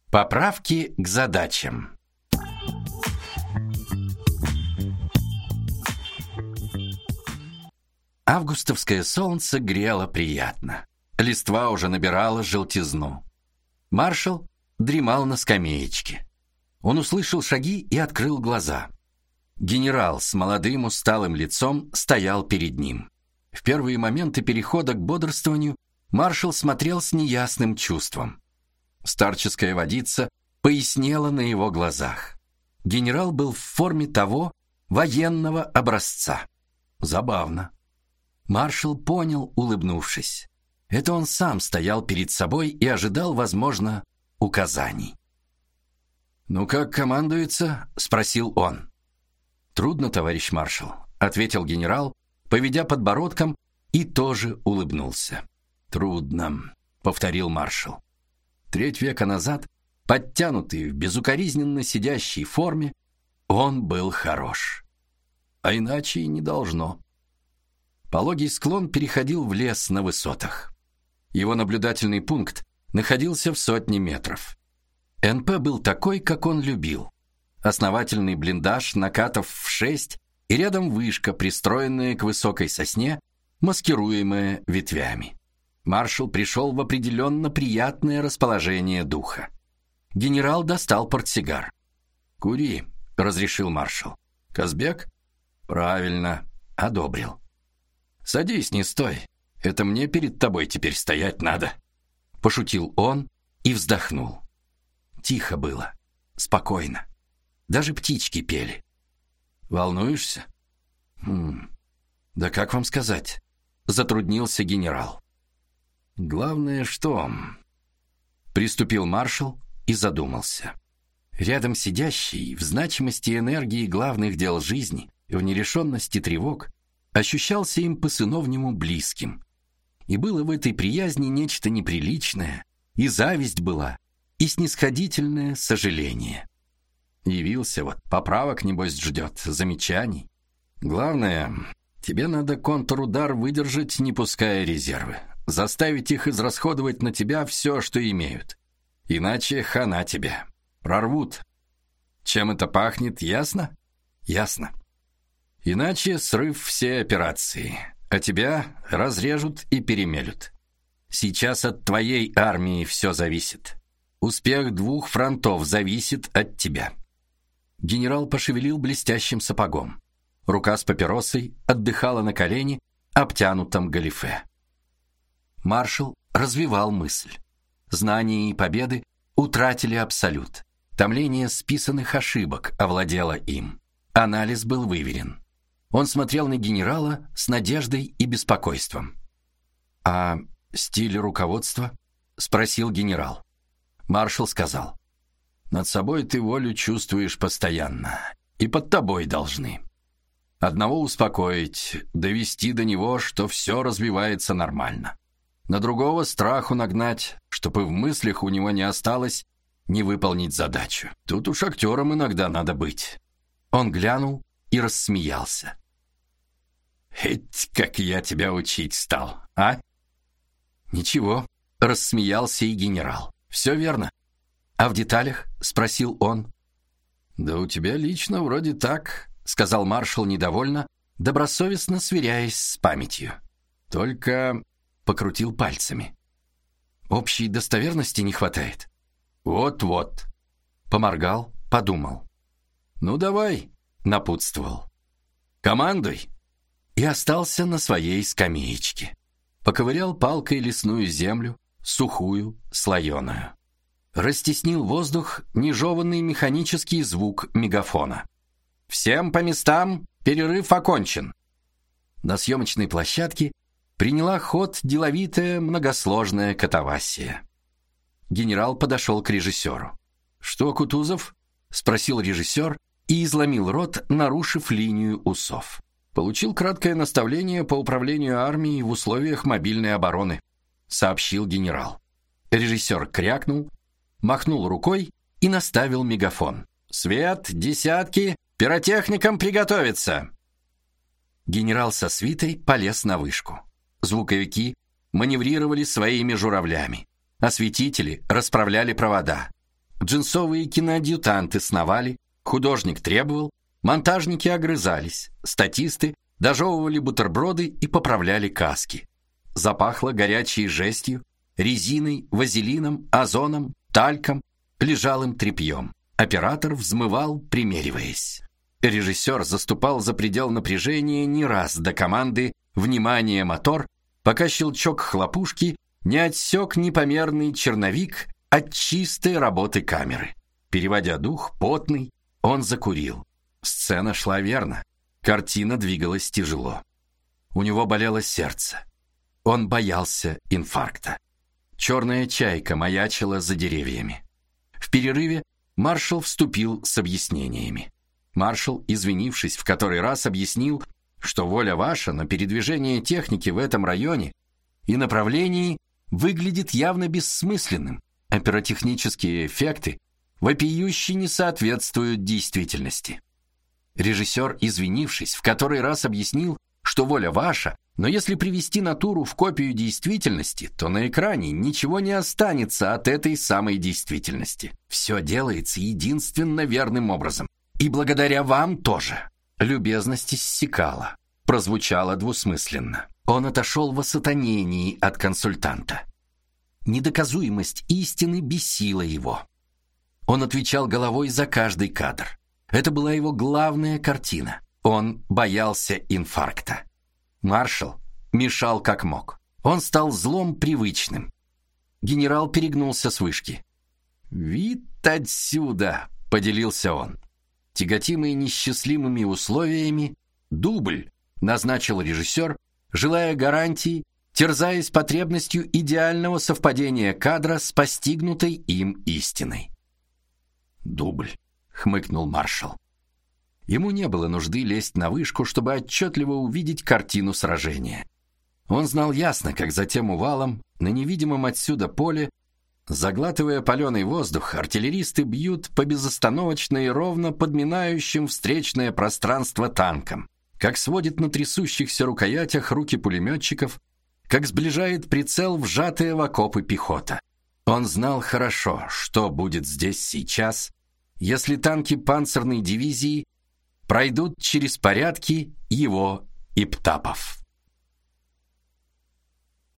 Поправки к задачам. Августовское солнце грело приятно. Листва уже набирала желтизну. Маршал дремал на скамеечке. Он услышал шаги и открыл глаза. Генерал с молодым усталым лицом стоял перед ним. В первые моменты перехода к бодрствованию маршал смотрел с неясным чувством. Старческая водица пояснела на его глазах. Генерал был в форме того военного образца. Забавно. Маршал понял, улыбнувшись. Это он сам стоял перед собой и ожидал, возможно, указаний. «Ну как командуется?» — спросил он. «Трудно, товарищ маршал», — ответил генерал, поведя подбородком, и тоже улыбнулся. «Трудно», — повторил маршал. Треть века назад, подтянутый в безукоризненно сидящей форме, он был хорош. А иначе и не должно. Пологий склон переходил в лес на высотах. Его наблюдательный пункт находился в 100 метров. НП был такой, как он любил. Основательный блиндаж, накатов в 6, и рядом вышка, пристроенная к высокой сосне, маскируемая ветвями. Маршал пришел в определенно приятное расположение духа. Генерал достал портсигар. «Кури», — разрешил маршал. «Казбек?» «Правильно», — одобрил. «Садись, не стой. Это мне перед тобой теперь стоять надо», — пошутил он и вздохнул. Тихо было, спокойно. Даже птички пели. «Волнуешься?» «Да как вам сказать?» — затруднился генерал. «Главное, что...» Приступил маршал и задумался. Рядом сидящий, в значимости энергии главных дел жизни, в нерешенности тревог, ощущался им по-сыновнему близким. И было в этой приязни нечто неприличное, и зависть была, и снисходительное сожаление. Явился вот, поправок, небось, ждет, замечаний. Главное, тебе надо контрудар выдержать, не пуская резервы. Заставить их израсходовать на тебя все, что имеют. Иначе хана тебе. Прорвут. Чем это пахнет, ясно? Ясно. Иначе срыв всей операции, а тебя разрежут и перемелют. Сейчас от твоей армии все зависит. Успех 2 фронтов зависит от тебя. Генерал пошевелил блестящим сапогом. Рука с папиросой отдыхала на колене, обтянутом галифе. Маршал развивал мысль. Знания и победы утратили абсолют. Томление списанных ошибок овладело им. Анализ был выверен. Он смотрел на генерала с надеждой и беспокойством. «А стиль руководства?» — спросил генерал. Маршал сказал: «Над собой ты волю чувствуешь постоянно, и под тобой должны. Одного успокоить, довести до него, что все развивается нормально. На другого страху нагнать, чтобы в мыслях у него не осталось не выполнить задачу. Тут уж актером иногда надо быть». Он глянул и рассмеялся. «Эть, как я тебя учить стал, а?» «Ничего», — рассмеялся и генерал. «Все верно. А в деталях?» — спросил он. «Да у тебя лично вроде так», — сказал маршал недовольно, добросовестно сверяясь с памятью. «Только...» — покрутил пальцами. «Общей достоверности не хватает». «Вот-вот». Поморгал, подумал. «Ну давай», — напутствовал. «Командуй». И остался на своей скамеечке. Поковырял палкой лесную землю, сухую, слоеную. Растеснил воздух нежеванный механический звук мегафона. «Всем по местам, перерыв окончен». На съемочной площадке приняла ход деловитая многосложная катавасия. Генерал подошел к режиссеру. «Что, Кутузов?» — спросил режиссер и изломил рот, нарушив линию усов. «Получил краткое наставление по управлению армией в условиях мобильной обороны», — сообщил генерал. Режиссер крякнул, махнул рукой и наставил мегафон. «Свет, десятки, пиротехникам приготовиться!» Генерал со свитой полез на вышку. Звуковики маневрировали своими журавлями. Осветители расправляли провода. джинсовые киноадъютанты сновали, художник требовал, монтажники огрызались, статисты дожевывали бутерброды и поправляли каски. Запахло горячей жестью, резиной, вазелином, озоном, тальком, лежалым тряпьем. Оператор взмывал, примериваясь. Режиссер заступал за предел напряжения не раз до команды «Внимание, мотор!», пока щелчок хлопушки не отсек непомерный черновик от чистой работы камеры. Переводя дух, потный, он закурил. Сцена шла верно. Картина двигалась тяжело. У него болело сердце. Он боялся инфаркта. Черная чайка маячила за деревьями. В перерыве маршал вступил с объяснениями. Маршал, извинившись в который раз, объяснил, что воля ваша, но передвижение техники в этом районе и направлении выглядит явно бессмысленным. Оператехнические эффекты вопиюще не соответствуют действительности. Режиссер, извинившись в который раз, объяснил, что воля ваша, но если привести натуру в копию действительности, то на экране ничего не останется от этой самой действительности. Все делается единственно верным образом. И благодаря вам тоже. Любезность иссякала, прозвучало двусмысленно. Он отошел в осатанении от консультанта. Недоказуемость истины бесила его. Он отвечал головой за каждый кадр. Это была его главная картина. Он боялся инфаркта. Маршал мешал как мог. Он стал злом привычным. Генерал перегнулся с вышки. «Вид отсюда!» — поделился он. Тяготимый несчастливыми условиями, дубль назначил режиссер, желая гарантий, терзаясь потребностью идеального совпадения кадра с постигнутой им истиной. «Дубль», — хмыкнул маршал. Ему не было нужды лезть на вышку, чтобы отчетливо увидеть картину сражения. Он знал ясно, как за тем увалом, на невидимом отсюда поле, заглатывая паленый воздух, артиллеристы бьют по безостановочно и ровно подминающим встречное пространство танкам, как сводит на трясущихся рукоятях руки пулеметчиков, как сближает прицел вжатая в окопы пехота. Он знал хорошо, что будет здесь сейчас, если танки панцирной дивизии пройдут через порядки его и птапов.